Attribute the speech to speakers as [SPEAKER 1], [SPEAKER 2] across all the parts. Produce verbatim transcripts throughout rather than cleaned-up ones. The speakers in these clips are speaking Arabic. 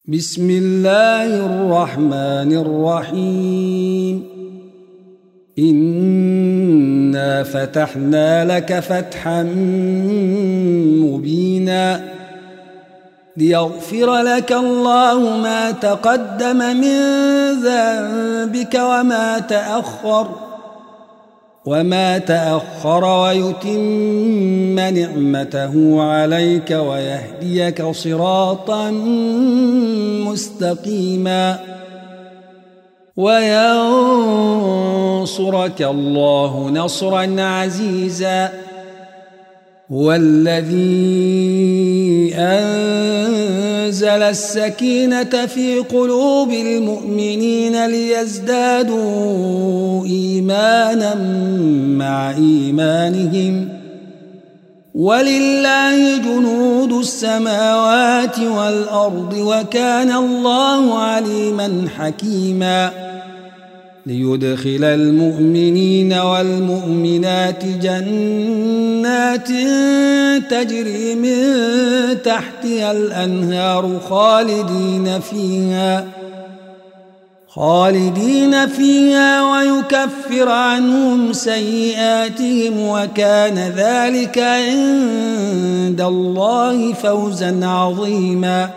[SPEAKER 1] بسم الله الرحمن الرحيم إنا فتحنا لك فتحا مبينا ليغفر لك الله ما تقدم من ذنبك وما تأخر وما تأخر ويتم نعمته عليك ويهديك صراطا مستقيما وينصرك الله نصرا عزيزا هو الذي أنزل السكينة في قلوب المؤمنين ليزدادوا إيمانا مع إيمانهم ولله جنود السماوات والأرض وكان الله عليما حكيما ليدخل المؤمنين والمؤمنات جنات تجري من تحتها الأنهار خالدين فيها خالدين فيها ويكفر عنهم سيئاتهم وكان ذلك عند الله فوزا عظيما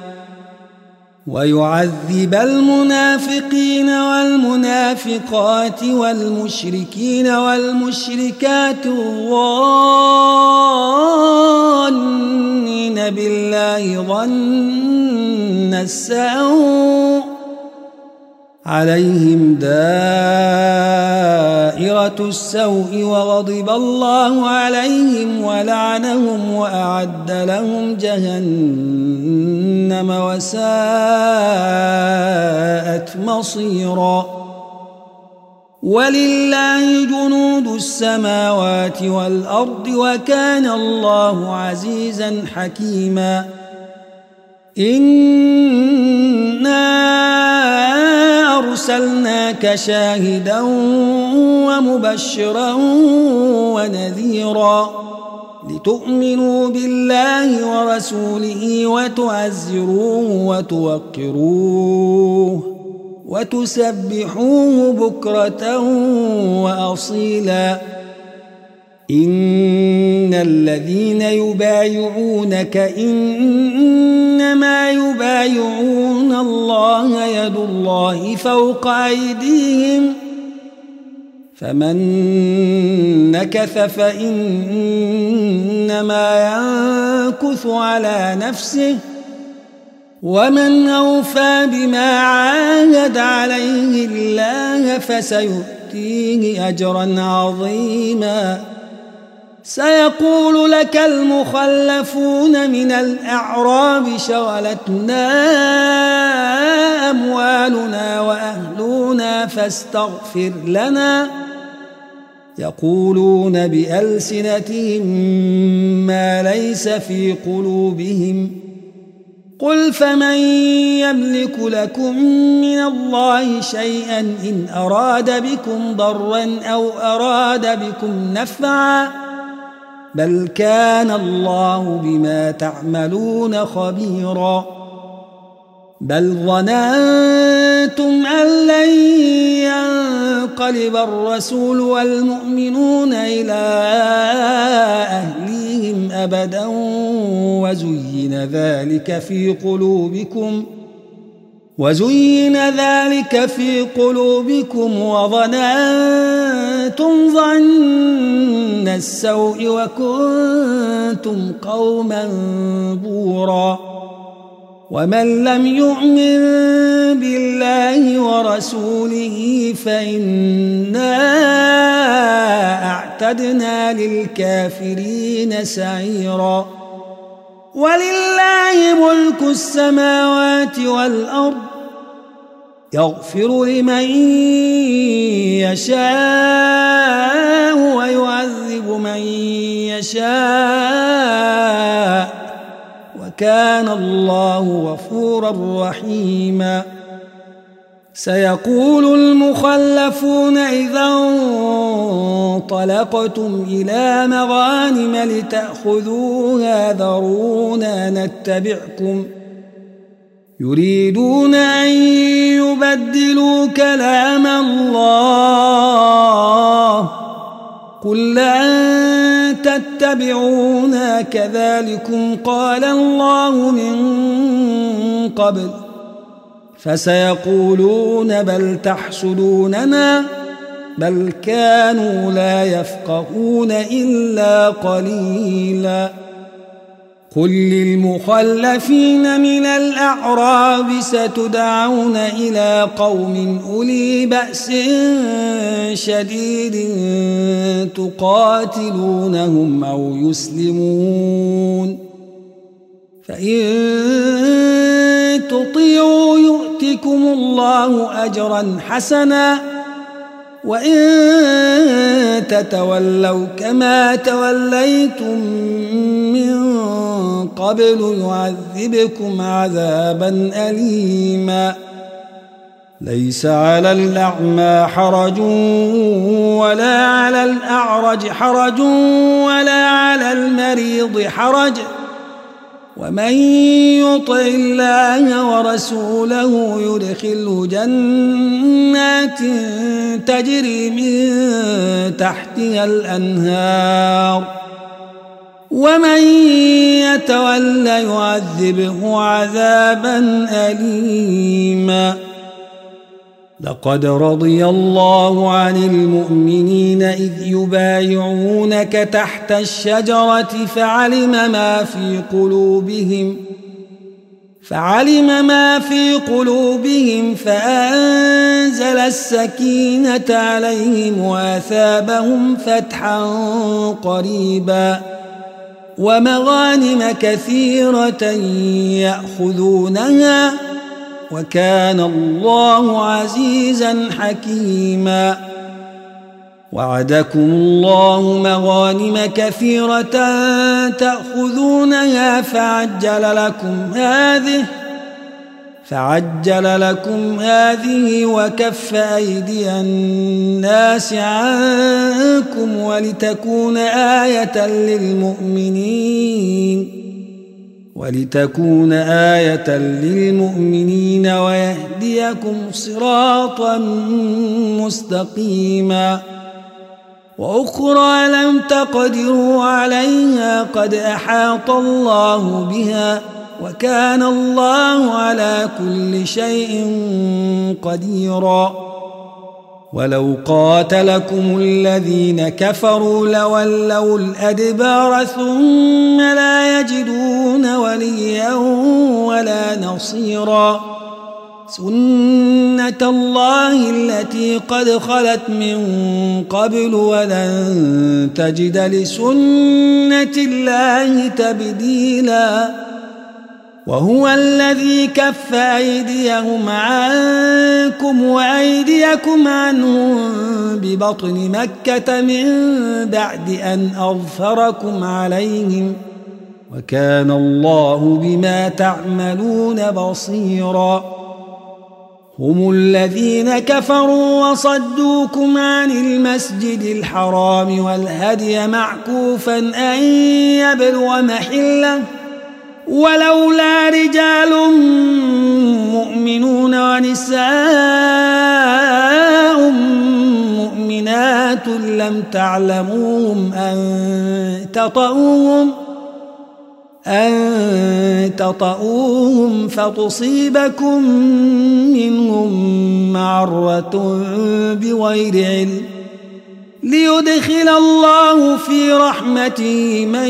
[SPEAKER 1] ويعذب المنافقين والمنافقات والمشركين والمشركات الظانين بالله ظن السوء عليهم دائرة السوء وغضب الله عليهم ولعنهم وأعد لهم جهنم وساءت مصيرا ولله جنود السماوات والأرض وكان الله عزيزا حكيما إنا أرسلناك شاهدا ومبشرا ونذيرا لتؤمنوا بالله ورسوله وتعزروه وتوقروه وتسبحوه بكرة وأصيلا إن الذين يبايعونك إنما يبايعون الله يد الله فوق أيديهم فمن نكث فإنما ينكث على نفسه ومن أوفى بما عاهد عليه الله فسيؤتيه أجرا عظيما سيقول لك المخلفون من الأعراب شغلتنا أموالنا وأهلنا فاستغفر لنا يقولون بألسنتهم ما ليس في قلوبهم قل فمن يملك لكم من الله شيئا إن أراد بكم ضرا أو أراد بكم نفعا بل كان الله بما تعملون خبيرا بل ظننتم أن لن ينقلب الرسول والمؤمنون إلى أهليهم أبدا وزين ذلك في قلوبكم وزين ذلك في قلوبكم وظننتم ظن السوء وكنتم قوما بورا ومن لم يؤمن بالله ورسوله فإنا أعتدنا للكافرين سعيرا ولله ملك السماوات والأرض يغفر لمن يشاء ويعذب من يشاء وكان الله غفورا رحيما سيقول المخلفون إذا انطلقتم إلى مغانم لتأخذوها ذرونا نتبعكم يريدون أن يبدلوا كلام الله قل لن تتبعونا كذلكم قال الله من قبل فسيقولون بل تحسدوننا بل كانوا لا يفقهون إلا قليلا قل للمخلفين من الأعراب ستدعون إلى قوم أولي بأس شديد تقاتلونهم أو يسلمون فإن تطيعوا يؤتكم الله أجرا حسنا وإن تتولوا كما توليتم من قبل يعذبكم عذابا أليما ليس على الأعمى حرج ولا على الأعرج حرج ولا على المريض حرج ومن يطع الله ورسوله يدخله جنات تجري من تحتها الأنهار ومن يتول يعذبه عذابا أليما لقد رضي الله عن المؤمنين إذ يبايعونك تحت الشجرة فعلم ما في قلوبهم فعلم ما في قلوبهم فأنزل السكينة عليهم وأثابهم فتحا قريبا ومغانم كثيرة يأخذونها وكان الله عزيزا حكيما وعدكم الله مغانم كثيرة تأخذونها فعجل لكم هذه فعجل لكم هذه وكف أيدي الناس عنكم ولتكون آية للمؤمنين ولتكون آية للمؤمنين ويهديكم صراطا مستقيما وأخرى لم تقدروا عليها قد أحاط الله بها وكان الله على كل شيء قديرا ولو قاتلكم الذين كفروا لولوا الأدبار ثم لا يجدون وليا ولا نصيرا سنة الله التي قد خلت من قبل ولن تجد لسنة الله تبديلا وهو الذي كف أيديهم عنكم وأيديكم عنهم ببطن مكة من بعد أن أظفركم عليهم وكان الله بما تعملون بصيرا هم الذين كفروا وصدوكم عن المسجد الحرام والهدي معكوفا أن يبلغ محله ولولا رجال مؤمنون ونساء مؤمنات لم تعلموهم أن تطؤوهم أن تطؤوهم فتصيبكم منهم معرة بغير علم ليدخل الله في رحمته من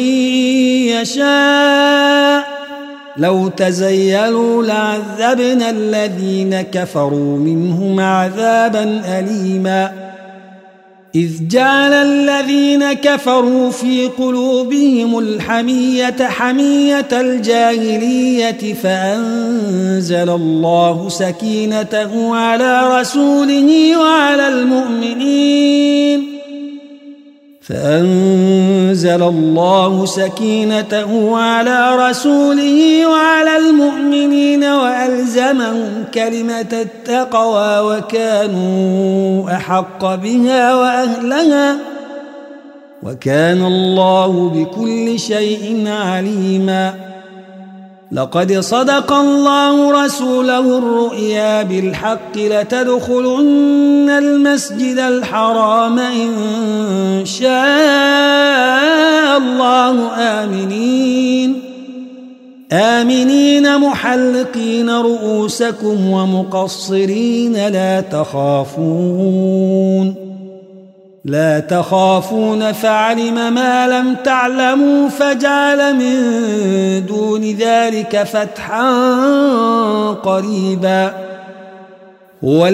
[SPEAKER 1] يشاء لو تزيلوا لعذبنا الذين كفروا منهم عذابا أليما إذ جعل الذين كفروا في قلوبهم الحمية حمية الجاهلية فأنزل الله سكينته على رسوله وعلى المؤمنين فأنزل الله سكينته على رسوله وعلى المؤمنين وألزمهم كلمة التقوى وكانوا أحق بها وأهلها وكان الله بكل شيء عليما لقد صدق الله رسوله الرؤيا بالحق لتدخلن المسجد الحرام إن شاء الله آمنين آمنين محلقين رؤوسكم ومقصرين لا تخافون لا تخافون فعلم ما لم تعلموا فجعل من دون ذلك فتحا قريبا هو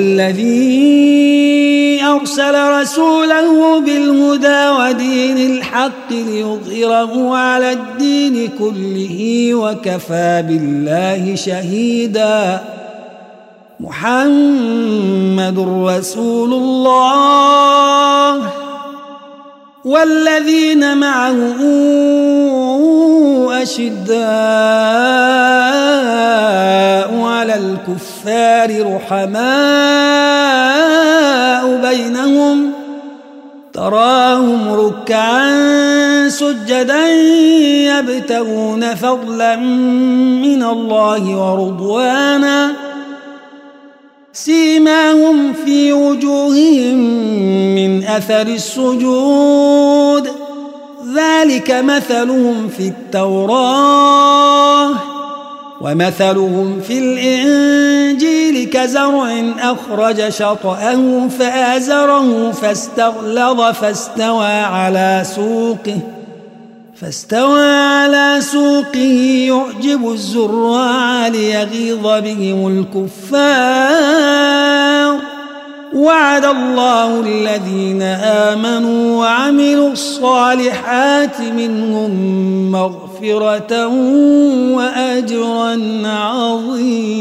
[SPEAKER 1] الذي أرسل رسوله بالهدى ودين الحق ليظهره على الدين كله وكفى بالله شهيدا محمد رسول الله والذين معه أشداء على الكفار رحماء بينهم تراهم ركعا سجدا يبتغون فضلا من الله ورضوانا سيماهم في وجوههم من أثر السجود ذلك مثلهم في التوراة ومثلهم في الإنجيل كزرع أخرج شطأه فآزره فاستغلظ فاستوى على سوقه فاستوى على سوقه يعجب الزراع ليغيظ بهم الكفار وعد الله الذين آمنوا وعملوا الصالحات منهم مغفرة وأجرا عظيما.